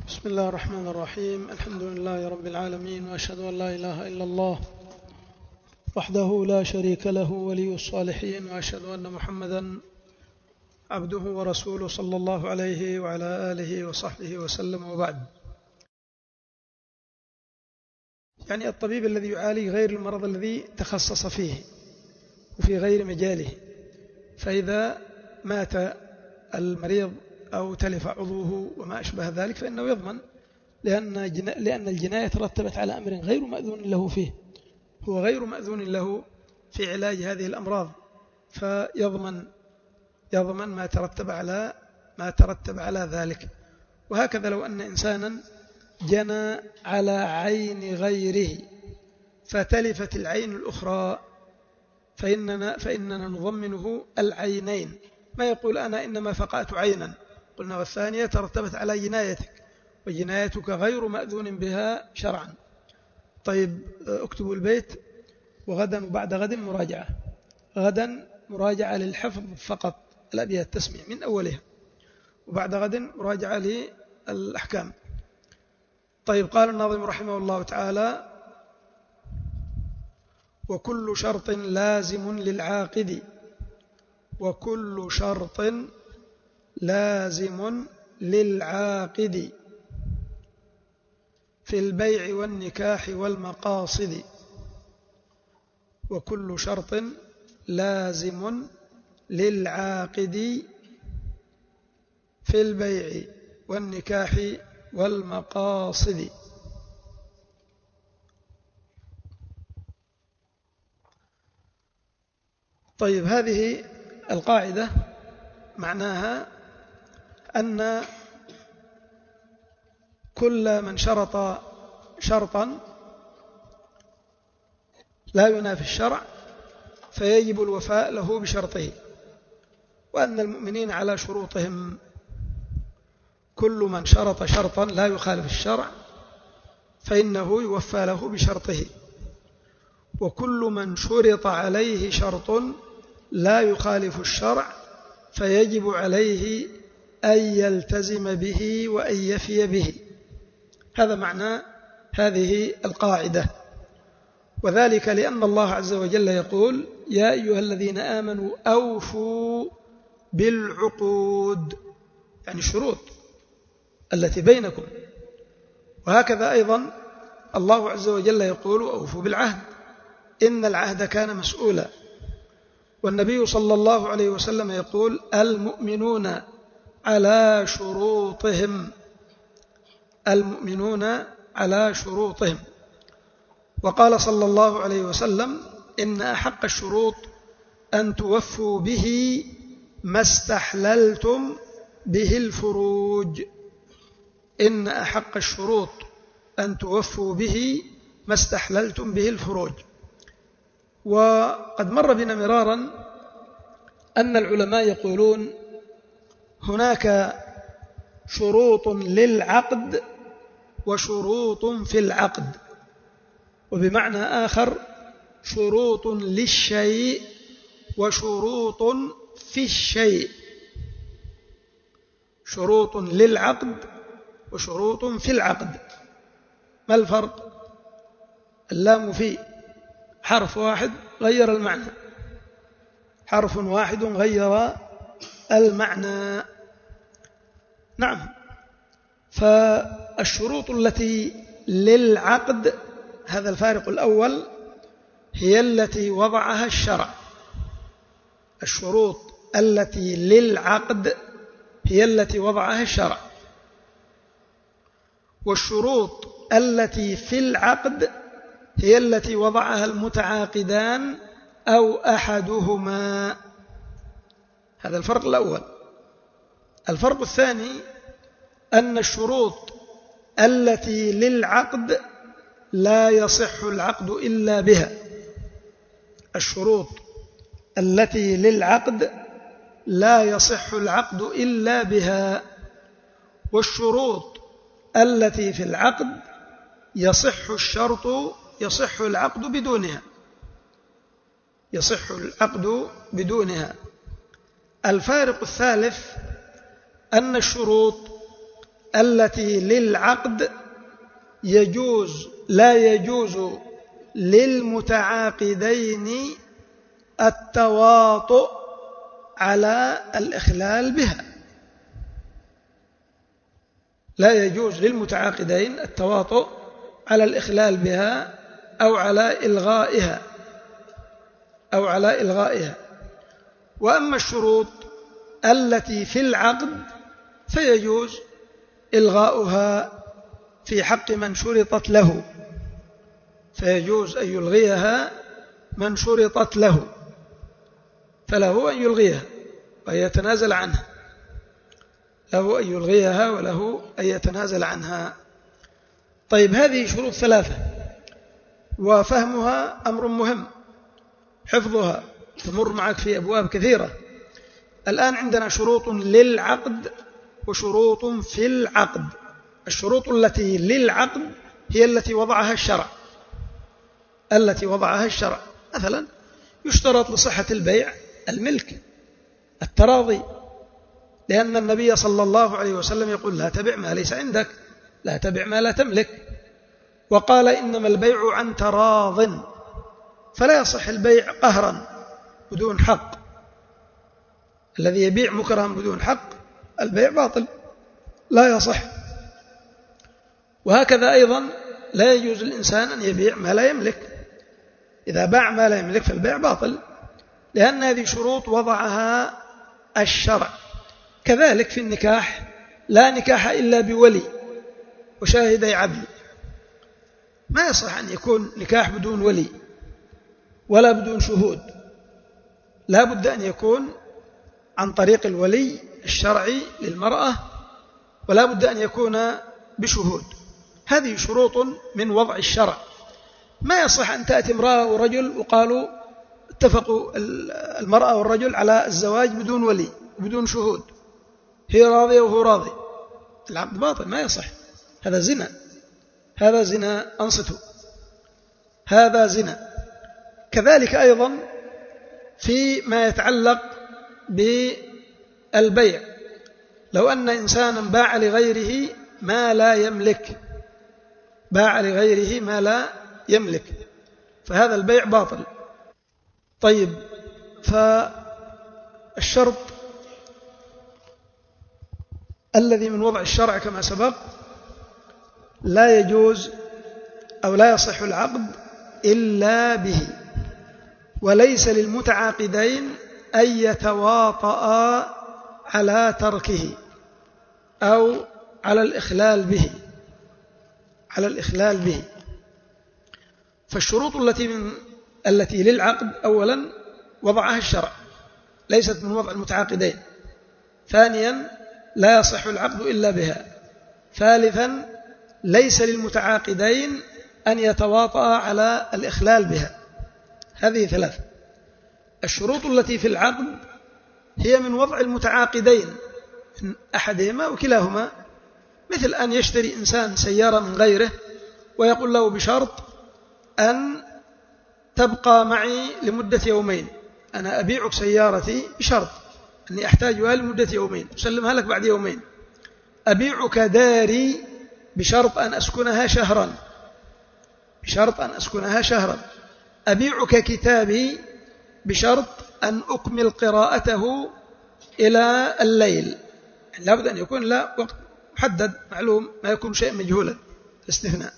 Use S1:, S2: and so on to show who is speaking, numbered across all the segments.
S1: بسم الله الرحمن الرحيم. الحمد لله رب العالمين، وأشهد أن لا إله إلا الله وحده لا شريك له ولي الصالحين، وأشهد أن محمدا عبده ورسوله صلى الله عليه وعلى آله وصحبه وسلم. وبعد، يعني الطبيب الذي يعالج غير المرض الذي تخصص فيه وفي غير مجاله، فإذا مات المريض أو تلف عضوه وما أشبه ذلك فإنه يضمن، لأن الجناية ترتبت على أمر غير مأذون له فيه، هو غير مأذون له في علاج هذه الأمراض، فيضمن ما ترتب على ذلك. وهكذا لو أن إنسانا جنى على عين غيره فتلفت العين الأخرى فإننا نضمنه العينين، ما يقول أنا إنما فقأت عينا، قلنا والثانية ترتبت على جنايتك وجنايتك غير مأذون بها شرعا. طيب، اكتبوا البيت، وغدا وبعد غد مراجعة، غدا مراجعة للحفظ فقط، الأبيات تسميع من أولها، وبعد غد مراجعة للأحكام. طيب، قال الناظم رحمه الله تعالى: وكل شرط لازم للعاقد، وكل شرط لازم للعاقد في البيع والنكاح والمقاصد، وكل شرط لازم للعاقد في البيع والنكاح والمقاصد. طيب، هذه القاعدة معناها أن كل من شرط شرطا لا ينافي الشرع فيجب الوفاء له بشرطه، وأن المؤمنين على شروطهم، كل من شرط شرطا لا يخالف الشرع فإنه يوفى له بشرطه، وكل من شرط عليه شرط لا يخالف الشرع فيجب عليه أن يلتزم به وأن يفي به. هذا معنى هذه القاعدة، وذلك لأن الله عز وجل يقول: يا أيها الذين آمنوا أوفوا بالعقود، يعني الشروط التي بينكم. وهكذا أيضا الله عز وجل يقول: أوفوا بالعهد إن العهد كان مسؤولا. والنبي صلى الله عليه وسلم يقول: المؤمنون على شروطهم، المؤمنون على شروطهم. وقال صلى الله عليه وسلم: إن أحق الشروط أن توفوا به ما استحللتم به الفروج، إن أحق الشروط أن توفوا به ما استحللتم به الفروج. وقد مر بنا مرارا أن العلماء يقولون: هناك شروط للعقد وشروط في العقد، وبمعنى آخر شروط للشيء وشروط في الشيء، شروط للعقد وشروط في العقد. ما الفرق؟ اللام في حرف واحد غير المعنى، حرف واحد غير المعنى. نعم، فالشروط التي للعقد، هذا الفارق الأول، هي التي وضعها الشرع. الشروط التي للعقد هي التي وضعها الشرع، والشروط التي في العقد هي التي وضعها المتعاقدان أو أحدهما. هذا الفرق الأول. الفرق الثاني أن الشروط التي للعقد لا يصح العقد إلا بها، الشروط التي للعقد لا يصح العقد إلا بها، والشروط التي في العقد يصح العقد بدونها، يصح العقد بدونها. الفارق الثالث أن الشروط التي للعقد لا يجوز للمتعاقدين التواطؤ على الإخلال بها. لا يجوز للمتعاقدين التواطؤ على الإخلال بها أو على إلغائها. وأما الشروط التي في العقد فيجوز إلغاؤها في حق من شرطت له، فيجوز أن يلغيها من شرطت له، فله أن يلغيها وأن يتنازل عنها، له أن يلغيها وله أن يتنازل عنها. طيب، هذه شروط 3، وفهمها أمر مهم، حفظها تمر معك في أبواب كثيرة. الآن عندنا شروط للعقد وشروط في العقد. الشروط التي للعقد هي التي وضعها الشرع. مثلا يشترط لصحة البيع الملك، التراضي، لأن النبي صلى الله عليه وسلم يقول: لا تبع ما ليس عندك، لا تبع ما لا تملك. وقال: إنما البيع عن تراض، فلا يصح البيع قهرا بدون حق. الذي يبيع مكرها بدون حق البيع باطل، لا يصح. وهكذا أيضا لا يجوز الإنسان أن يبيع ما لا يملك. إذا باع ما لا يملك فالبيع باطل، لأن هذه شروط وضعها الشرع. كذلك في النكاح: لا نكاح إلا بولي وشاهدي عدل. ما يصح أن يكون نكاح بدون ولي ولا بدون شهود، لا بد أن يكون عن طريق الولي الشرعي للمرأة، ولا بد أن يكون بشهود. هذه شروط من وضع الشرع. ما يصح أن تأتي امرأة ورجل وقالوا اتفقوا المرأة والرجل على الزواج بدون ولي وبدون شهود، هي راضية وهو راضي، العقد باطل، ما يصح. هذا زنا، أنصتوا، هذا زنا. كذلك أيضا في ما يتعلق بالبيع: لو أن إنسانا باع لغيره ما لا يملك، فهذا البيع باطل. طيب، فالشرط الذي من وضع الشرع كما سبق: لا يجوز أو لا يصح العقد إلا به، وليس للمتعاقدين أن يتواطئا على تركه أو على الإخلال به. فالشروط التي للعقد أولا وضعها الشرع، ليست من وضع المتعاقدين. ثانيا، لا يصح العقد إلا بها. ثالثا، ليس للمتعاقدين أن يتواطئا على الإخلال بها. هذه 3. الشروط التي في العقد هي من وضع المتعاقدين، من أحدهما وكلاهما، مثل أن يشتري إنسان سيارة من غيره ويقول له بشرط أن تبقى معي لمدة يومين، أنا أبيعك سيارتي بشرط أني أحتاجها لمدة يومين، أسلمها لك بعد يومين. أبيعك داري بشرط أن أسكنها شهرا. أبيعك كتابي بشرط أن أكمل قراءته إلى الليل. لابد أن يكون لا وقت محدد معلوم، ما يكون شيء مجهولا، استثناء.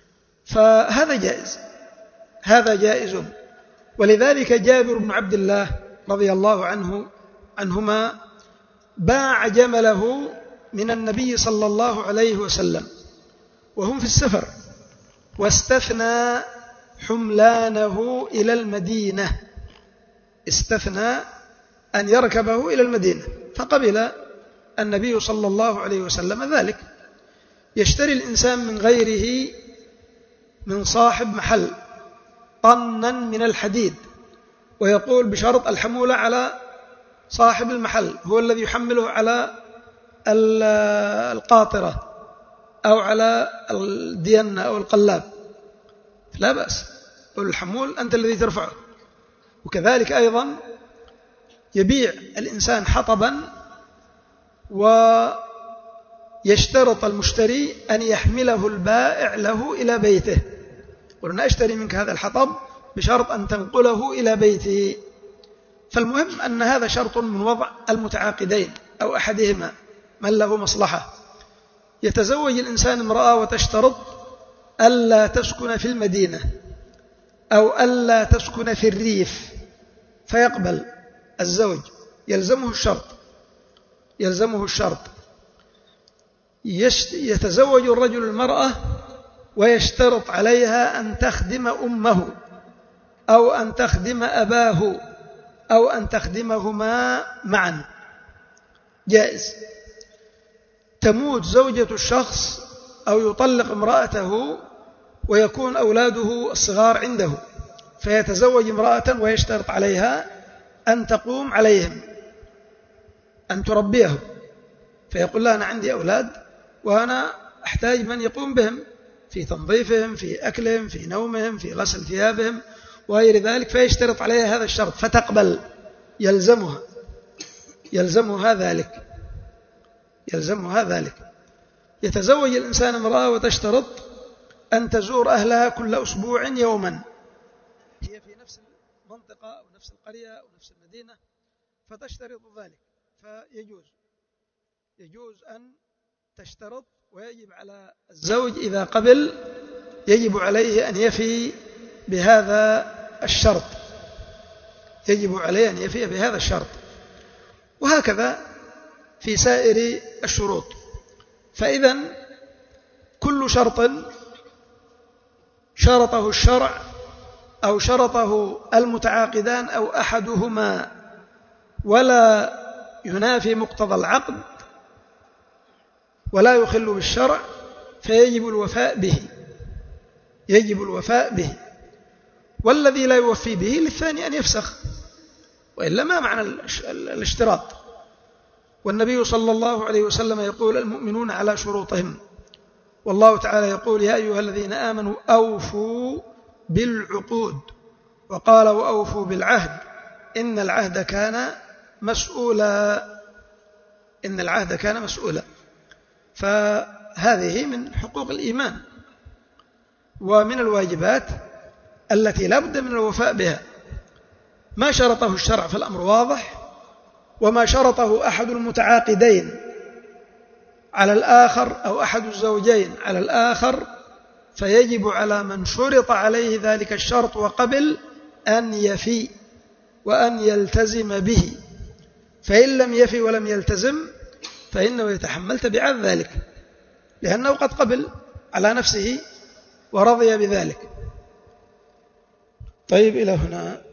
S1: فهذا جائز. ولذلك جابر بن عبد الله رضي الله عنهما باع جمله من النبي صلى الله عليه وسلم وهم في السفر، واستثنى حملانه إلى المدينة، استثنى أن يركبه إلى المدينة، فقبل النبي صلى الله عليه وسلم ذلك. يشتري الإنسان من غيره، من صاحب محل، طنا من الحديد، ويقول بشرط الحمولة على صاحب المحل، هو الذي يحمله على القاطرة أو على الدينة أو القلاب، لا بأس، والحمول أنت الذي ترفعه. وكذلك أيضا يبيع الإنسان حطبا ويشترط يشترط المشتري أن يحمله البائع له إلى بيته. قلنا أشتري منك هذا الحطب بشرط أن تنقله إلى بيتي. فالمهم أن هذا شرط من وضع المتعاقدين أو أحدهما من له مصلحة. يتزوج الإنسان امرأة وتشترط ألا تسكن في المدينة أو ألا تسكن في الريف، فيقبل الزوج، يلزمه الشرط. يتزوج الرجل المرأة ويشترط عليها أن تخدم أمه أو أن تخدم أباه أو أن تخدمهما معا، جائز. تموت زوجة الشخص أو يطلق امرأته ويكون أولاده الصغار عنده، فيتزوج امرأة ويشترط عليها أن تقوم عليهم، أن تربيهم، فيقول لها أنا عندي أولاد وأنا أحتاج من يقوم بهم في تنظيفهم، في أكلهم، في نومهم، في غسل ثيابهم وغير ذلك، فيشترط عليها هذا الشرط فتقبل، يلزمها ذلك. يتزوج الإنسان امرأة وتشترط أن تزور أهلها كل أسبوع يوما، هي في نفس المنطقة أو نفس القرية أو نفس المدينة، فتشترط ذلك، يجوز أن تشترط، ويجب على الزوج إذا قبل يجب عليه أن يفي بهذا الشرط، وهكذا في سائر الشروط. فإذا كل شرط شرطه الشرع أو شرطه المتعاقدان أو أحدهما ولا ينافي مقتضى العقد ولا يخل بالشرع، فيجب الوفاء به. والذي لا يوفي به للثاني أن يفسخ، وإلا ما معنى الاشتراط. والنبي صلى الله عليه وسلم يقول المؤمنون على شروطهم، والله تعالى يقول يا أيها الذين آمنوا أوفوا بالعقود، وقال وأوفوا بالعهد إن العهد كان مسؤولا. فهذه من حقوق الإيمان ومن الواجبات التي لا بد من الوفاء بها. ما شرطه الشرع فالأمر واضح، وما شرطه أحد المتعاقدين على الآخر أو أحد الزوجين على الآخر، فيجب على من شرط عليه ذلك الشرط وقبل أن يفي وأن يلتزم به، فإن لم يفي ولم يلتزم فإنه يتحمل تبعات ذلك، لأنه قد قبل على نفسه ورضي بذلك. طيب، إلى هنا